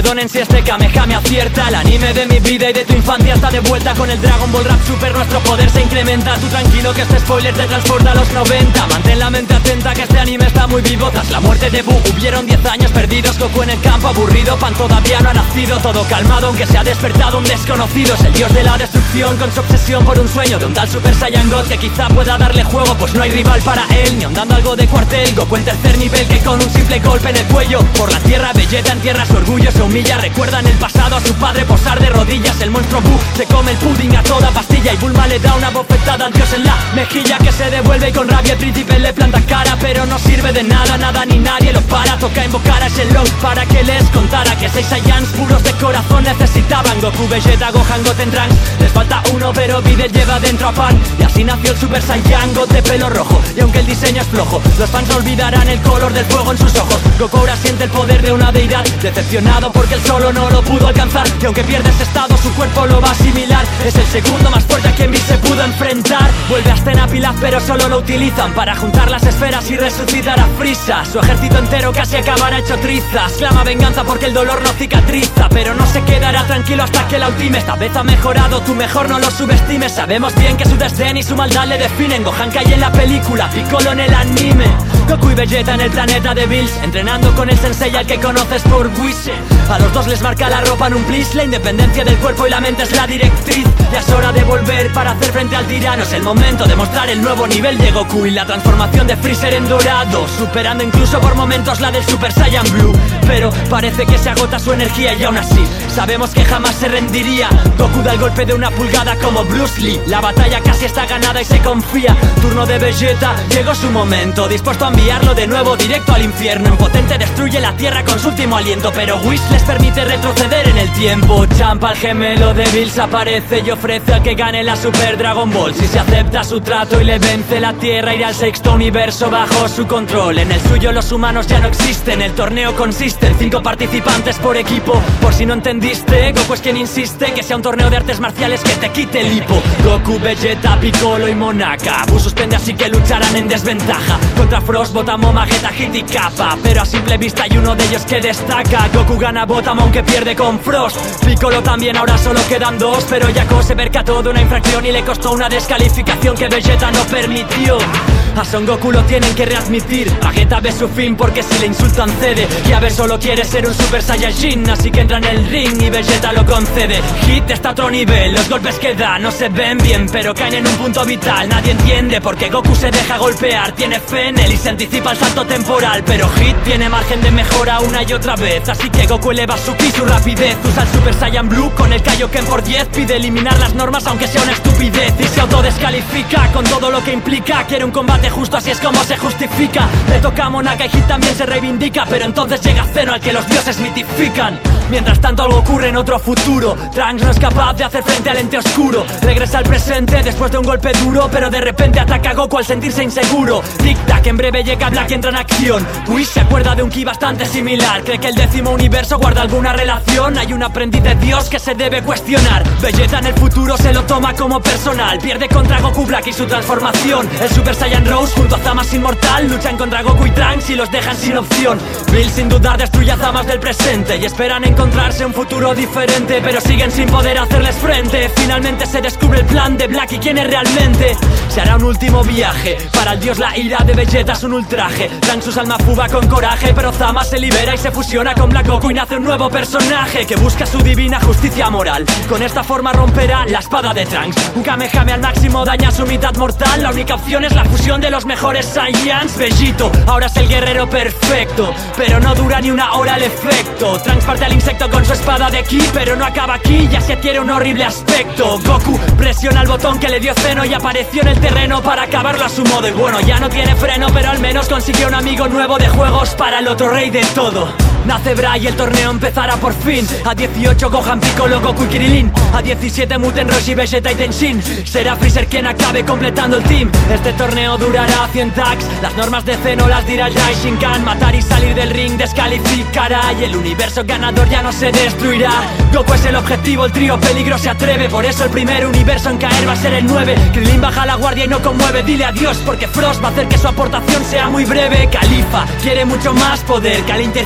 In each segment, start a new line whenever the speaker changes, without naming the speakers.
Perdonen si este Kamehameha me acierta. El anime de mi vida y de tu infancia está de vuelta. Con el Dragon Ball Rap Super nuestro poder se incrementa. Tú tranquilo que este spoiler te transporta a los 90. Mantén la mente atenta que este anime está muy vivo. Tras la muerte de Buu hubieron 10 años perdidos. Goku en el campo aburrido, Pan todavía no ha nacido. Todo calmado aunque se ha despertado un desconocido. Es el dios de la destrucción con su obsesión por un sueño de un tal Super Saiyan God que quizá pueda darle juego, pues no hay rival para él. Ni ondando algo de cuartel, Goku en tercer nivel que con un simple golpe en el cuello por la tierra Vegeta entierra su orgullo, se humilla. Recuerda en el pasado a su padre posar de rodillas. El monstruo Buu se come el pudding a toda pastilla y Bulma le da una bofetada al dios en la mejilla que se devuelve y con rabia el príncipe le planta cara. Pero no sirve de nada, nada ni nadie lo para. Toca invocar a Shenlong para que les contara que 6 Saiyans puros de corazón necesitaban. Goku, Vegeta, Gohan, Goten, Trunks. Les falta uno pero Videl lleva dentro a Pan. Y así nació el Super Saiyan God de pelo rojo. Y aunque el diseño es flojo, los fans no olvidarán el color del fuego en sus ojos. Goku ahora siente el poder de una deidad, decepcionado porque él solo no lo pudo alcanzar. Y aunque pierde ese estado su cuerpo lo va a asimilar. Es el segundo más fuerte a quien Bills se pudo enfrentar. Vuelve a Stena Pilaf pero solo lo utilizan para juntar las esferas y resucitar a Frieza. Su ejército entero casi acabará hecho trizas. Clama venganza porque el dolor no cicatriza, pero no se quedará tranquilo hasta que la ultime. Esta vez ha mejorado, tú mejor no lo subestimes. Sabemos bien que su desdén y su maldad le definen. Gohan cae en la película, Piccolo en el anime. Goku y Vegeta en el planeta de Bills, entrenando con el sensei al que conoces por Whis. A los dos les marca la ropa en un plis. La independencia del cuerpo y la mente es la directriz. Ya es hora de volver para hacer frente al tirano. Es el momento de mostrar el nuevo nivel de Goku y la transformación de Freezer en dorado, superando incluso por momentos la del Super Saiyan Blue. Pero parece que se agota su energía y aún así sabemos que jamás se rendiría. Goku da el golpe de una pulgada como Bruce Lee. La batalla casi está ganada y se confía. Turno de Vegeta, llegó su momento, dispuesto a enviarlo de nuevo directo al infierno. Impotente destruye la tierra con su último aliento, pero Whis les permite retroceder en el tiempo. Champa, el gemelo de Bills, aparece y ofrece al que gane la Super Dragon Ball. Si se acepta su trato y le vence la tierra, irá al sexto universo bajo su control. En el suyo los humanos ya no existen. El torneo consiste en 5 participantes por equipo. Por si no entendiste, Goku es quien insiste que sea un torneo de artes marciales que te quite el hipo. Goku, Vegeta, Piccolo y Monaka. Buu suspende así que lucharán en desventaja contra Frost, Botamon, Vegeta, Hit y Kappa. Pero a simple vista hay uno de ellos que destaca. Goku gana a Botamon que pierde con Frost. Piccolo también, ahora solo quedan 2. Pero Jaco se percató de una infracción y le costó una descalificación que Vegeta no permitió. A Son Goku lo tienen que readmitir. Vegeta ve su fin porque si le insultan cede. Y a ver solo quiere ser un Super Saiyajin, así que entra en el ring y Vegeta lo concede. Hit está a otro nivel, los golpes que da no se ven bien, pero caen en un punto vital. Nadie entiende por qué Goku se deja golpear. Tiene fe en él y se anticipa el salto temporal, pero Hit tiene margen de mejora una y otra vez. Así que Goku eleva su ki, su rapidez. Usa el Super Saiyan Blue con el Kaioken por 10. Pide eliminar las normas aunque sea una estupidez. Y se autodescalifica con todo lo que implica. Quiere un combate justo, así es como se justifica. Le toca a Monaka y Hit también se reivindica, pero entonces llega Zeno al que los dioses mitifican. Mientras tanto algo ocurre en otro futuro. Trunks no es capaz de hacer frente al ente oscuro. Regresa al presente después de un golpe duro, pero de repente ataca a Goku al sentirse inseguro. Tic-tac, en breve llega Black y entra en acción. Whis se acuerda de un ki bastante similar. Cree que el 10º universo guarda alguna relación. Hay un aprendiz de Dios que se debe cuestionar. Vegeta en el futuro se lo toma como personal. Pierde contra Goku Black y su transformación. El Super Saiyan Rose junto a Zamasu inmortal luchan contra Goku y Trunks y los dejan sin opción. Bills sin dudar destruye a Zamasu del presente y esperan encontrarse un futuro diferente, pero siguen sin poder hacerles frente. Finalmente se descubre el plan de Black y quién es realmente. Se hará un último viaje. Para el dios la ira de Vegeta es un ultraje. Trunks usa alma fuga con coraje, pero Zamasu se libera y se fusiona con Black Goku y nace un nuevo personaje que busca su divina justicia moral. Con esta forma romperá la espada de Trunks. Un Kamehameha al máximo daña su mitad mortal. La única opción es la fusión de los mejores Saiyans. Vegito ahora es el guerrero perfecto, pero no dura ni una hora el efecto. Trunks parte al insecto con su espada de ki, pero no acaba aquí, ya se adquiere un horrible aspecto. Goku presiona el botón que le dio Zeno y apareció en el terreno para acabarlo a su modo. Y bueno, ya no tiene freno, pero al menos consiguió un amigo nuevo de juegos para el otro rey de todo. Nace Bra y el torneo empezará por fin. A 18 Gohan, Piccolo, Goku y Krilin. A 17 Muten, Roshi, Vegeta y Tenshin. Será Freezer quien acabe completando el team. Este torneo durará 100 tags. Las normas de Zeno las dirá Jai Shinkan. Matar y salir del ring descalificará, y el universo ganador ya no se destruirá. Goku es el objetivo, el trío peligro se atreve. Por eso el primer universo en caer va a ser el 9. Krilin baja la guardia y no conmueve. Dile adiós porque Frost va a hacer que su aportación sea muy breve. Califa quiere mucho más poder, Kali interfiere,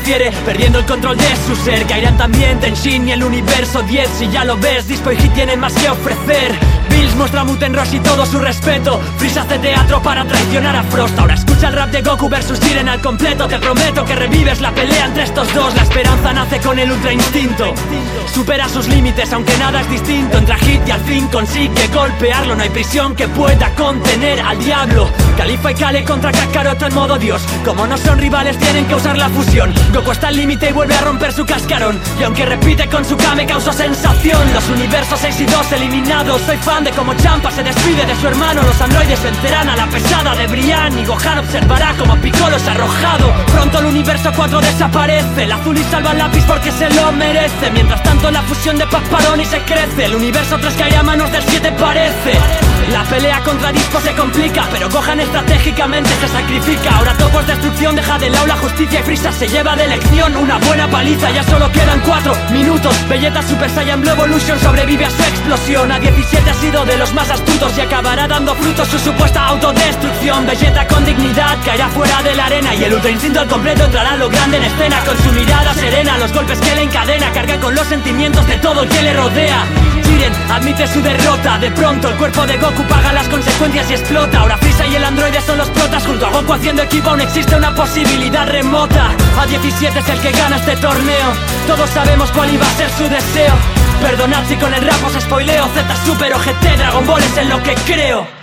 perdiendo el control de su ser. Caerán también Tenshin y el universo 10. Si ya lo ves, Dispo y Hit tienen más que ofrecer. Bills muestra a Muten Rush y todo su respeto. Freeze hace teatro para traicionar a Frost. Ahora escucha el rap de Goku versus Jiren al completo. Te prometo que revives la pelea entre estos dos. La esperanza nace con el ultra instinto. Supera sus límites aunque nada es distinto. Entra Hit y al fin consigue golpearlo. No hay prisión que pueda contener al diablo. Califa y Kale contra Kakaroto en modo dios. Como no son rivales tienen que usar la fusión. Goku está al límite y vuelve a romper su cascarón. Y aunque repite con su Kame causó sensación. Los universos 6 y 2 eliminados. Soy fan de cómo Champa se despide de su hermano. Los androides vencerán a la pesada de Brian. Y Gohan observará como Piccolo es arrojado. Pronto el universo 4 desaparece. El azul y salva el lápiz porque se lo merece. Mientras tanto la fusión de Papparoni se crece. El universo 3 cae a manos del 7 parece. La pelea contra Dispo se complica, pero Gohan estratégicamente se sacrifica. Ahora todo es destrucción, deja de lado la justicia y Frieza se lleva de lección una buena paliza. Ya solo quedan 4 minutos. Vegeta Super Saiyan Blue Evolution sobrevive a su explosión. A 17 ha sido de los más astutos y acabará dando frutos su supuesta autodestrucción. Vegeta con dignidad caerá fuera de la arena y el ultra instinto al completo entrará a lo grande en escena. Con su mirada serena, los golpes que le encadena, carga con los sentimientos de todo el que le rodea. Jiren admite su derrota. De pronto el cuerpo de Goku paga las consecuencias y explota. Ahora Frieza y el androide son los protas. Junto a Goku haciendo equipo aún existe una posibilidad remota. A 17 es el que gana este torneo. Todos sabemos cuál iba a ser su deseo. Perdonad si con el rap os spoileo. Z Super o GT, Dragon Ball es en lo que creo.